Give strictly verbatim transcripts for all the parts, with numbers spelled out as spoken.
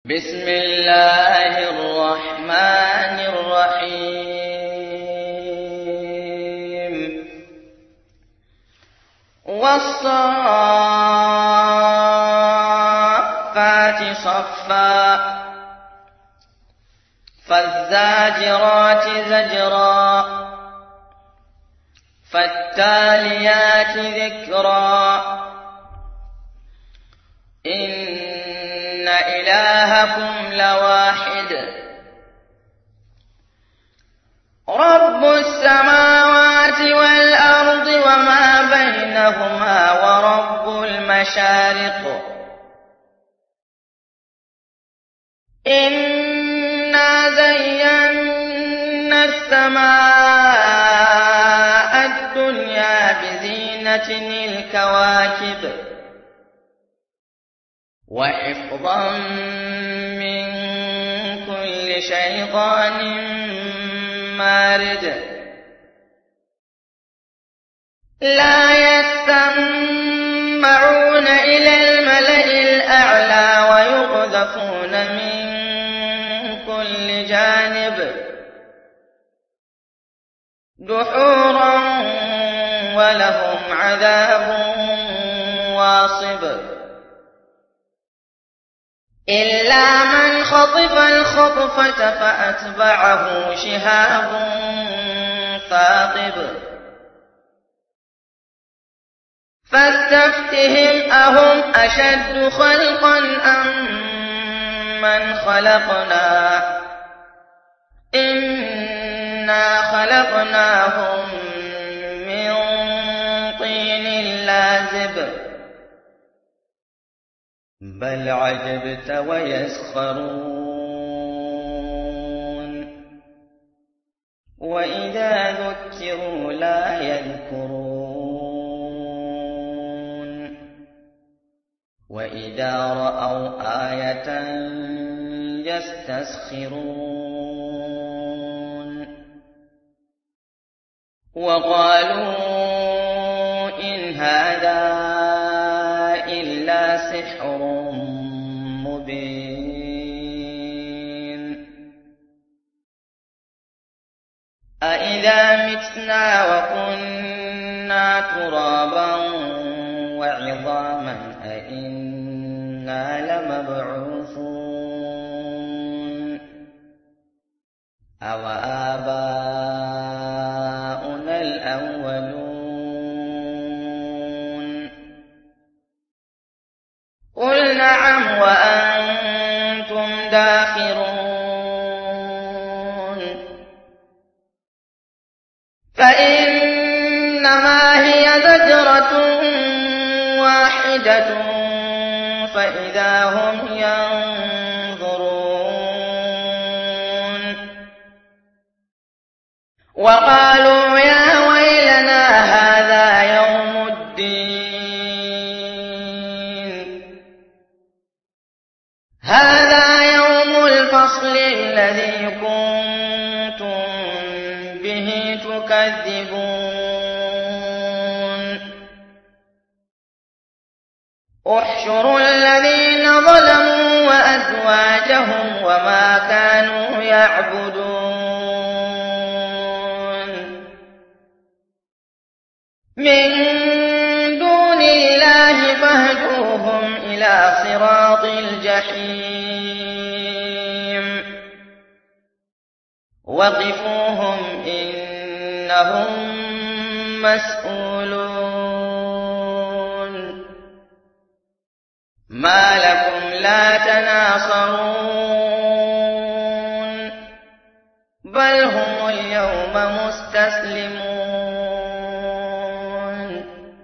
بسم الله الرحمن الرحيم والصافات صفا فالزاجرات زجرا فالتاليات ذكرا إن إلهكم لواحد رب السماوات والأرض وما بينهما ورب المشارق إنا زينا السماء الدنيا بزينة الكواكب وحفظا من كل شيطان مارد لا يستمعون إلى الملأ الأعلى ويقذفون من كل جانب دحورا ولهم عذاب واصب إلا من خطف الخطفة فأتبعه شهاب ثاقب فاستفتهم أهم أشد خلقا أم من خلقنا إنا خلقناهم من طين لازب بل عجبت ويسخرون وإذا ذكروا لا يذكرون وإذا رأوا آية يستسخرون وقالوا إن هذا إلا سحر مبين أإذا متنا وكنا ترابا وعظاما أإنا لمبعوثون أو آباؤنا الأولون قل نعم وأنتم داخرون فإنما هي زجرة واحدة فإذا هم ينظرون وقالوا يا ويلنا هذا يوم الدين هذا يوم الفصل الذي كنتم به تكذبون احشروا الذين ظلموا وأزواجهم وما كانوا يعبدون من دون الله فاهدوهم إلى صراط الجحيم وقفوهم إنهم مسؤولون ما لكم لا تناصرون بل هم اليوم مستسلمون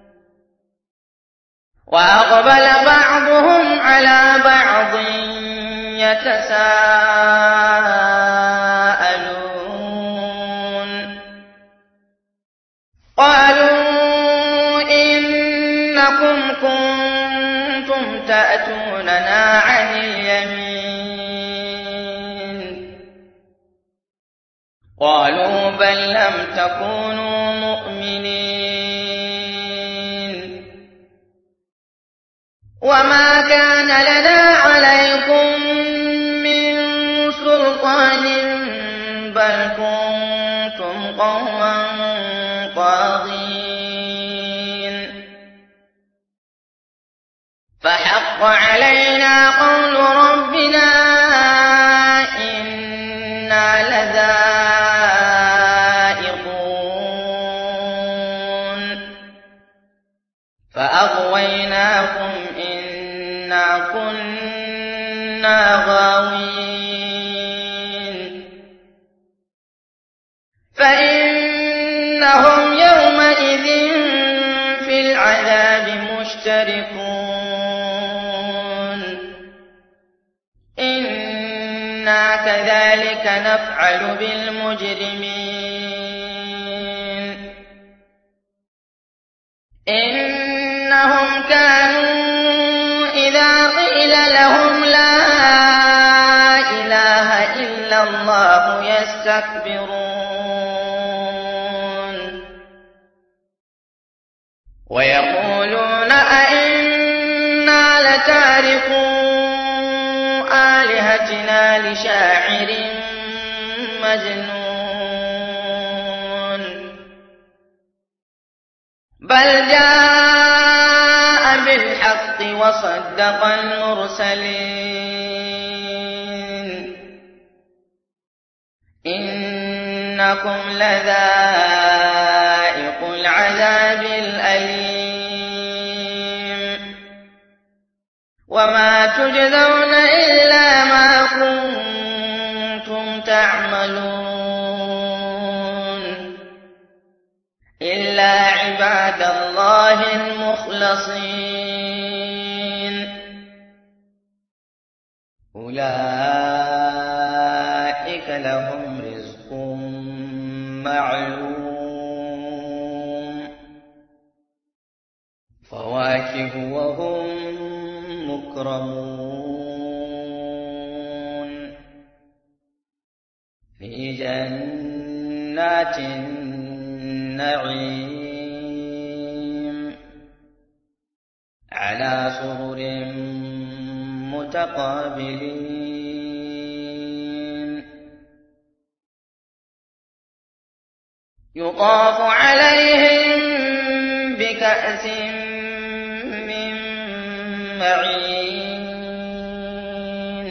وأقبل بعضهم على بعض يتساءلون قالوا إنكم كنتم تأتوننا عن اليمين قالوا بل لم تكونوا مؤمنين وما كان لنا عليكم بل كنتم قوما طاغين فحق علينا قول ربنا إنا لذائقون فأغويناكم إنا كنا غاوين فإنهم يومئذ في العذاب مشتركون إنا كذلك نفعل بالمجرمين إنهم كانوا إذا قيل لهم لا إله إلا الله يستكبرون ويقولون أئنا لتاركو آلهتنا لشاعر مجنون بل جاء بالحق وصدق المرسلين إنكم لذائق العذاب الأليم وما تجزون إلا ما كنتم تعملون إلا عباد الله المخلصين أولئك لهم رزق معلوم فواكه وهم مكرمون في جنات النعيم على سرر متقابلين يطاف عليهم بكأس من معين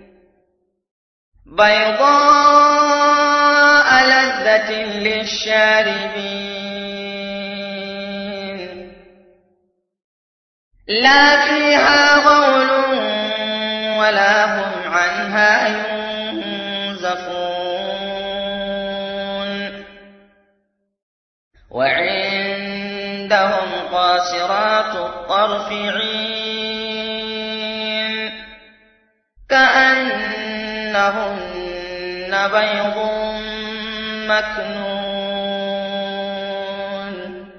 بيضاء لذة للشاربين لا فيها غول ولا هم عنها ينزفون وعندهم قاصرات الطرف عين كأنهن بيض مكنون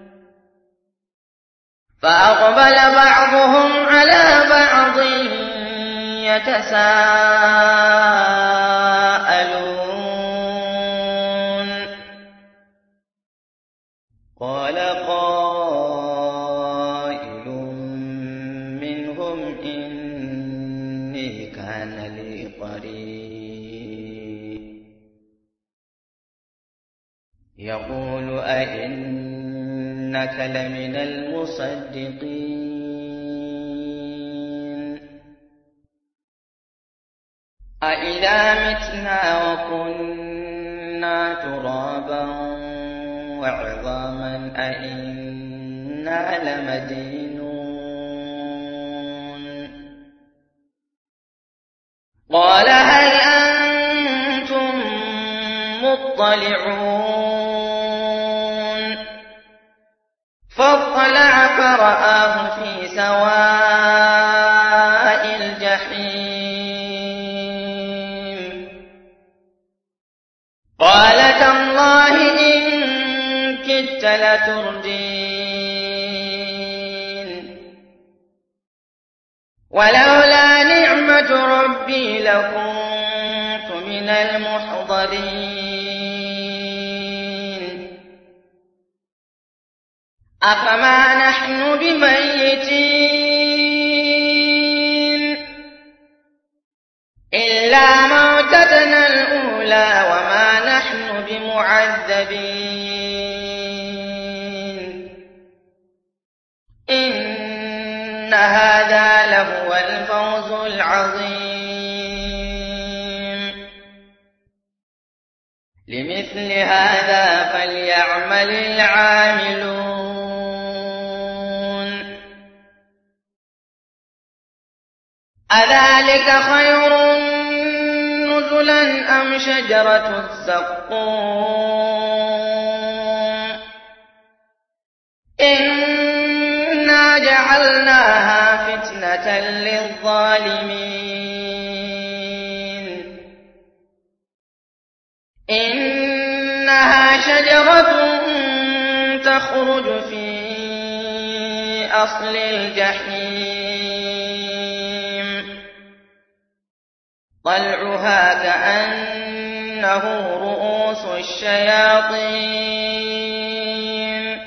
فأقبل بعضهم على بعض يتساءلون قال قائل منهم إني كان لي قرين يقول أئنك لمن المصدقين أإذا متنا وكنا ترابا وعظاما أئنا لمدينون قال هل أنتم مطلعون فاطلع فرآه في سواء الجحيم قال تالله إن كدت لتردين ولولا نعمة ربي لكنت من المحضرين أفما نحن بميتين إلا موتتنا الأولى وما نحن معذبين إن هذا لهو الفوز العظيم لمثل هذا فليعمل العاملون أذلك خير نزلا أم شجرة الزقوم إنا جعلناها فتنة للظالمين إنها شجرة تخرج في أصل الجحيم طلعها كأنه رؤوس الشياطين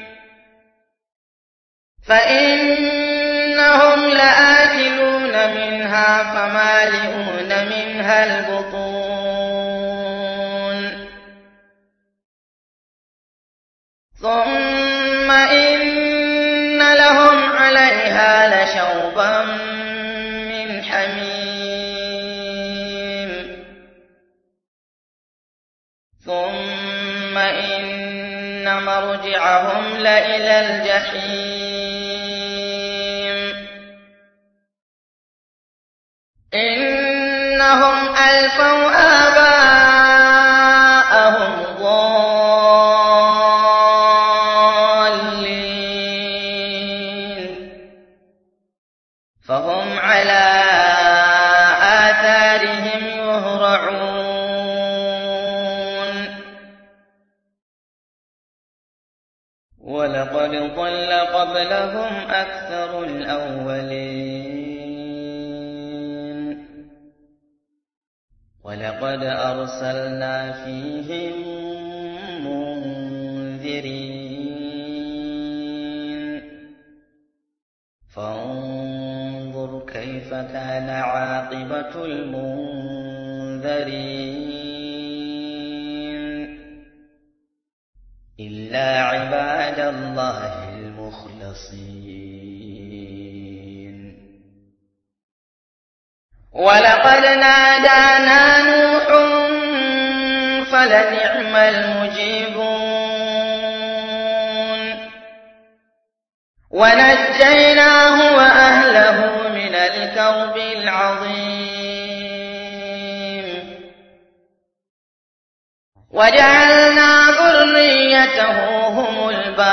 فإنهم لآكلون منها فمالئون منها البطون ثم إن لهم عليها لشوبا من حميم ثم إن مرجعهم لإلى الجحيم إنهم ألفوا آباءهم ضالين فهم على آثارهم يهرعون ولقد ضل قبلهم أكثر الأولين ولقد أرسلنا فيهم منذرين فانظر كيف كان عاقبة المنذرين إلا عباد الله المخلصين ولقد نادانا نوح فلنعم المجيبون ونجيناه وأهله من الكرب العظيم وجعلنا ذريته هم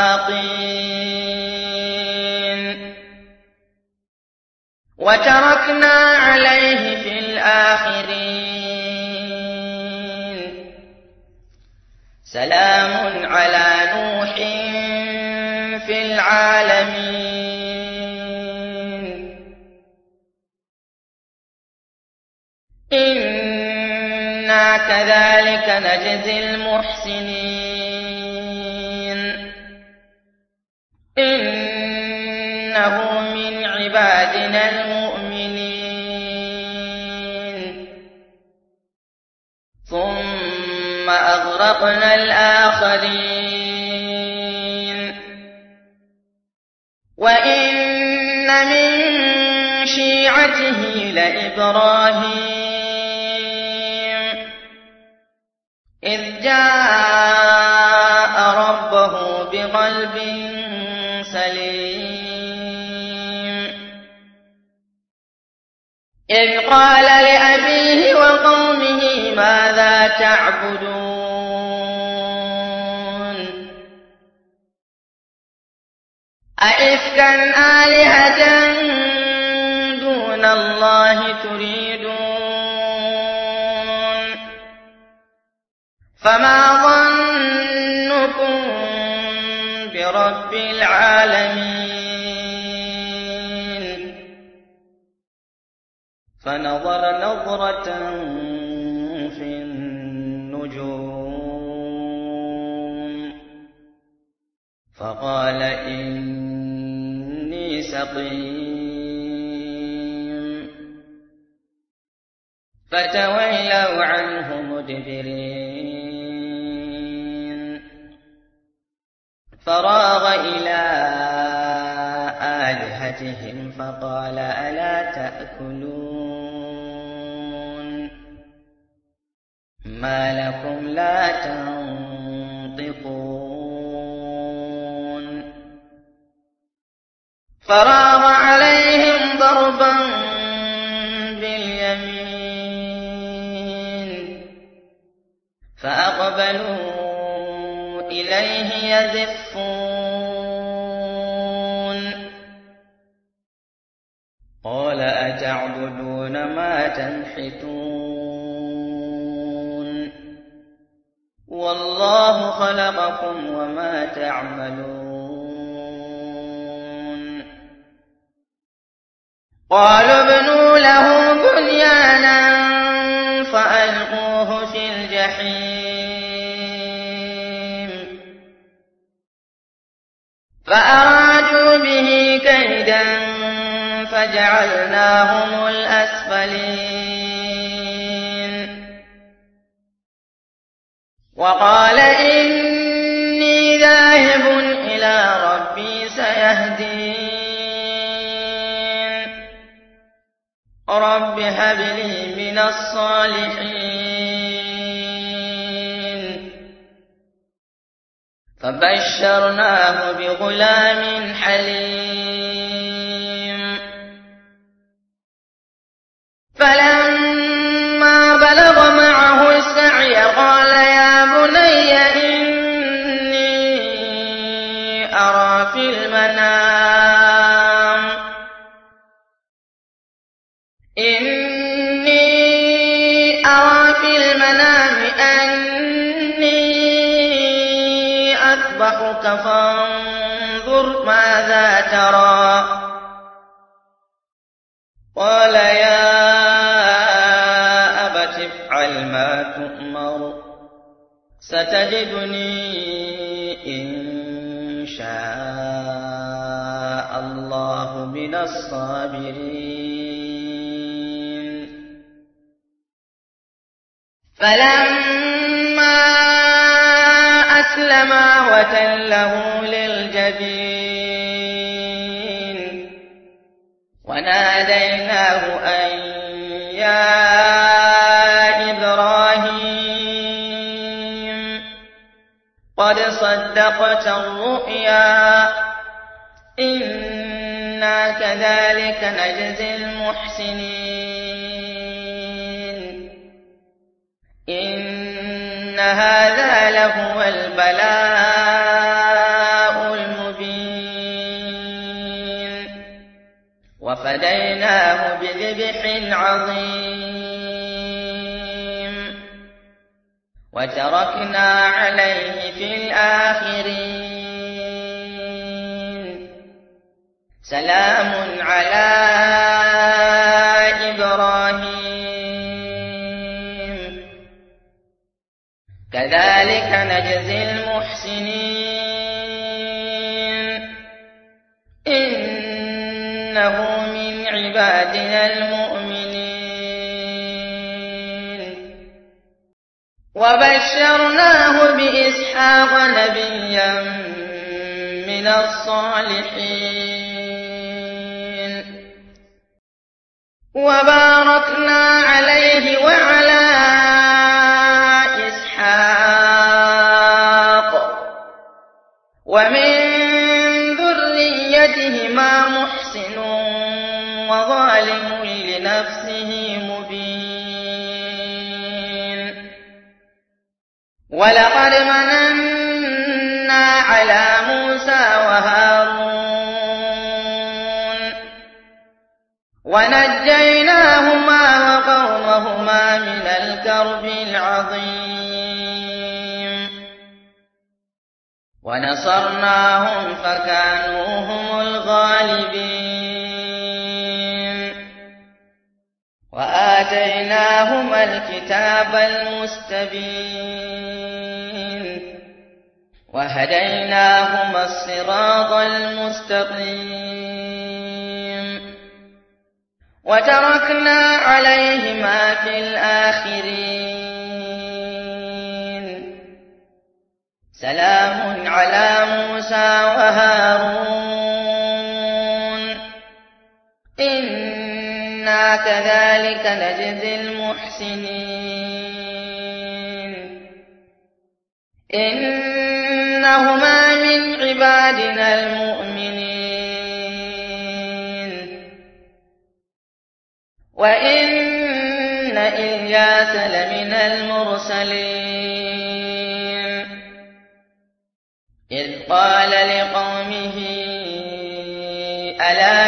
الباقين وتركنا عليه في الآخرين سلام على نوح في العالمين إنا كذلك نجزي المحسنين إنه من عبادنا المؤمنين ثم أغرقنا الآخرين وإن من شيعته لإبراهيم إذ جاء ربه بقلب سليم إذ قال لأبيه وقومه ماذا تعبدون أئفكا آلهة دون الله تريدون فما ظنكم برب العالمين فنظر نظرة في النجوم فقال إني سقيم فتولوا عنه مدبرين فراغ إلى آلهتهم فقال ألا تأكلون ما لكم لا تنطقون فراغ عليهم ضربا باليمين فأقبلوا إليه يزفون قال أتعبدون ما تنحتون والله خلقكم وما تعملون قالوا ابنوا له بنيانا فألقوه في الجحيم فأرادوا به كيدا فجعلناهم الأسفلين وقال إني ذاهب إلى ربي سيهدين رب هب لي من الصالحين فبشرناه بغلام حليم فلما بلغ معه السعي قال يا بني إني أرى في المنام إني أرى في المنام أني أذبحك فانظر ماذا ترى قال يا أبت افعل ما تؤمر ستجدني إن شاء الله من الصابرين فلما أسلما وتله للجبين وناديناه أن يا إبراهيم قد صدقت الرؤيا إنا كذلك نجزي المحسنين إن هذا لهو البلاء المبين وفديناه بذبح عظيم وتركنا عليه في الآخرين سلام على إبراهيم كذلك نجزي المحسنين إنه من عبادنا المؤمنين وبشرناه بإسحاق نبيا من الصالحين وباركنا عليه وعلى إسحاق ومن ذريتهما محسن وظالم لنفسه مبين ولقد مننا على موسى وهارون ونجيناهما وقومهما من الكرب العظيم ونصرناهم فكانوا هم الغالبين وآتيناهما الكتاب المستبين وهديناهما الصراط المستقيم وتركنا عليهما في الآخرين سلام على موسى كذلك نجزي المحسنين إنهما من عبادنا المؤمنين وإن إلياس لمن المرسلين إذ قال لقومه ألا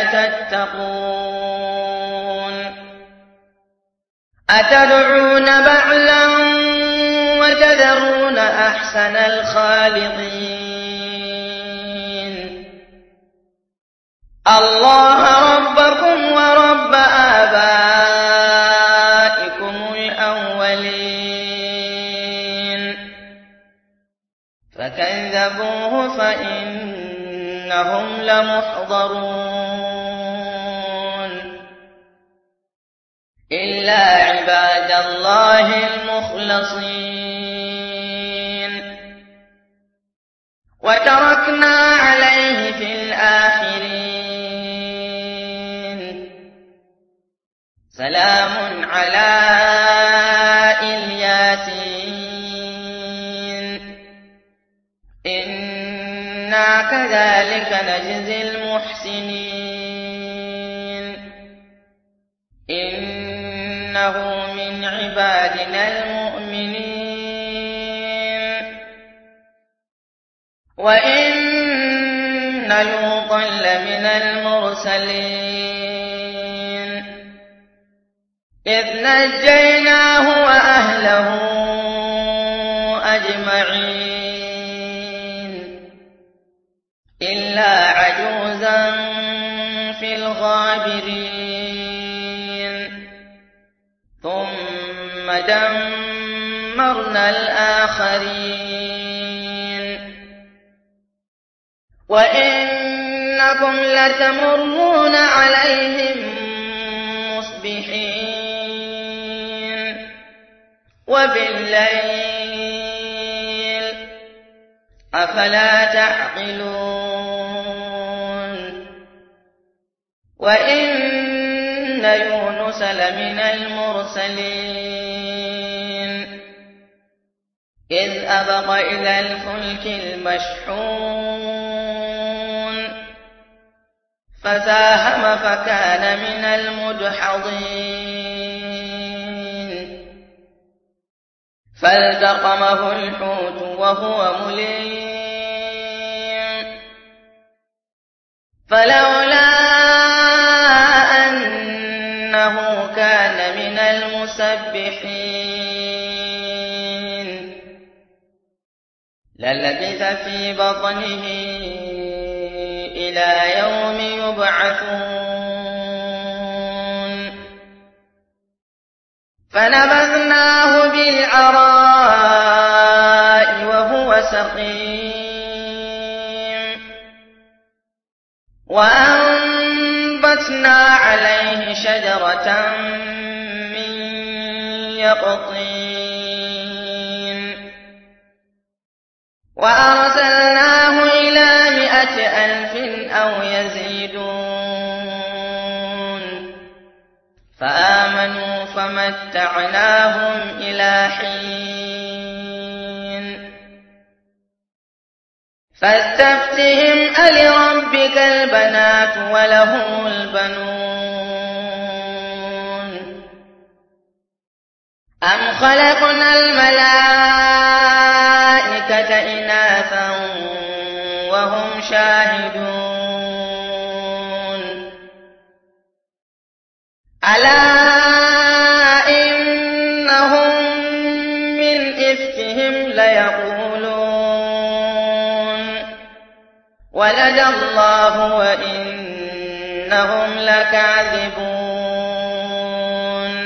تتقون أتدعون بعلا وتذرون أحسن الخالقين الله ربكم ورب آبائكم الأولين فكذبوه فإنهم لمحضرون إلا عباد الله المخلصين وتركنا عليه في الآخرين سلام على الياسين إنا كذلك نجزي المحسنين إنه من عبادنا المؤمنين وإن لوطا لمن المرسلين إذ نجيناه وأهله أجمعين إلا عجوزا في الغابرين ثم دمرنا الآخرين وإنكم لتمرون عليهم مصبحين وبالليل أفلا تعقلون وإن يونس لمن المرسلين إذ أبق إلى الفلك المشحون فساهم فكان من المدحضين فالتقمه الحوت وهو مليم فلولا أنه كان من المسبحين للبث في بطنه إلى يوم يبعثون فنبذناه بالعراء وهو سقيم وأنبتنا عليه شجرة من يقطين وأرسلناه إلى مائة ألف أو يزيدون فآمنوا فمتعناهم إلى حين فاستفتهم ألربك البنات ولهم البنون أم خلقنا الملائكة إناثا وهم شاهدون ألا إنهم من إفكهم ليقولون ولد الله وإنهم لكاذبون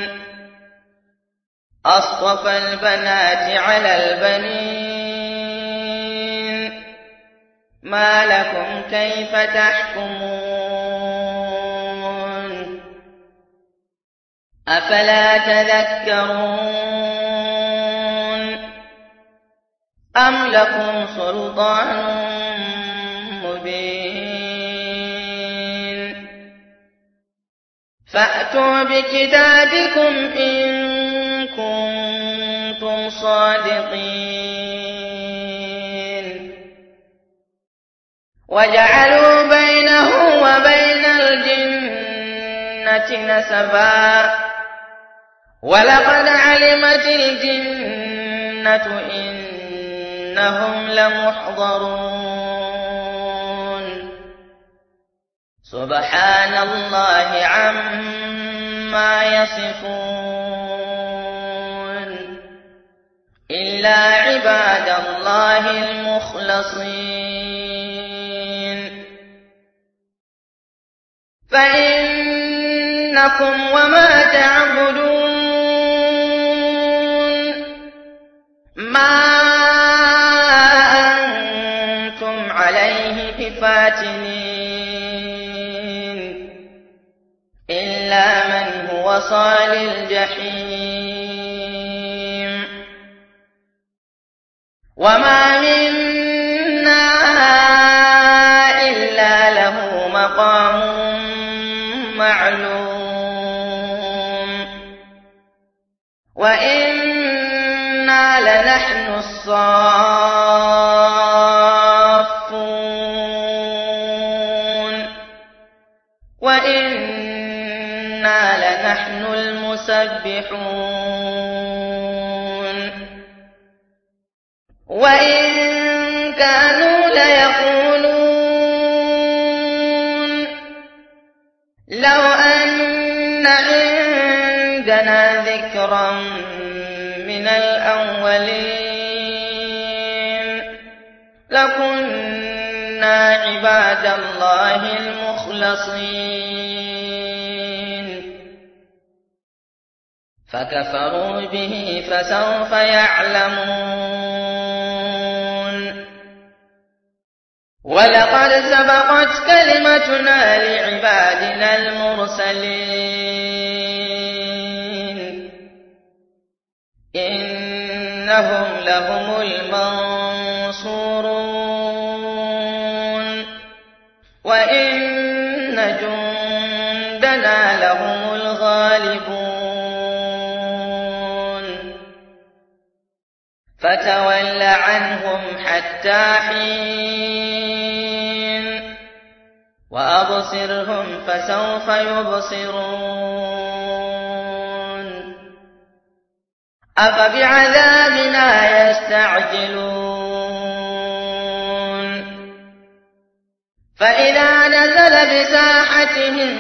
أصطفى البنات على البنين ما لكم كيف تحكمون أفلا تذكرون أم لكم سلطان مبين فأتوا بكتابكم إن كنتم صادقين وجعلوا بينه وبين الجنة نسبا ولقد علمت الجنة إنهم لمحضرون سبحان الله عما يصفون إلا عباد الله المخلصين فإنكم وما تعبدون ما أنتم عليه بفاتنين إلا من هو صال الجحيم وما منا إلا له مقام معلوم وإنا لنحن الصافون وإنا لنحن المسبحون وإن كانوا ليقولون لو أن عندنا ذكرا من الأولين لكنا عباد الله المخلصين فكفروا به فسوف يعلمون ولقد سبقت كلمتنا لعبادنا المرسلين إنهم لهم المنصورون وإن جندنا لهم الغالبون فتول عنهم حتى حين وأبصرهم فسوف يبصرون أفبعذابنا يستعجلون فإذا نزل بساحتهم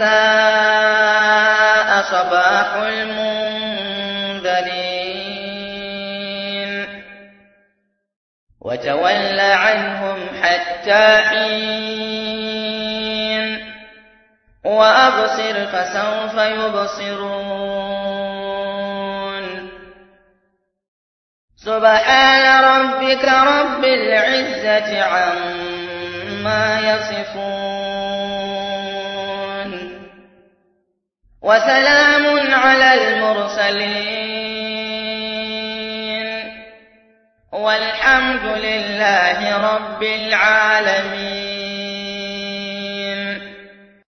فساء صباح المنذرين وتول عنهم حتى حين وأبصر فسوف يبصرون سبحان ربك رب العزة عما يصفون وسلام على المرسلين والحمد لله رب العالمين.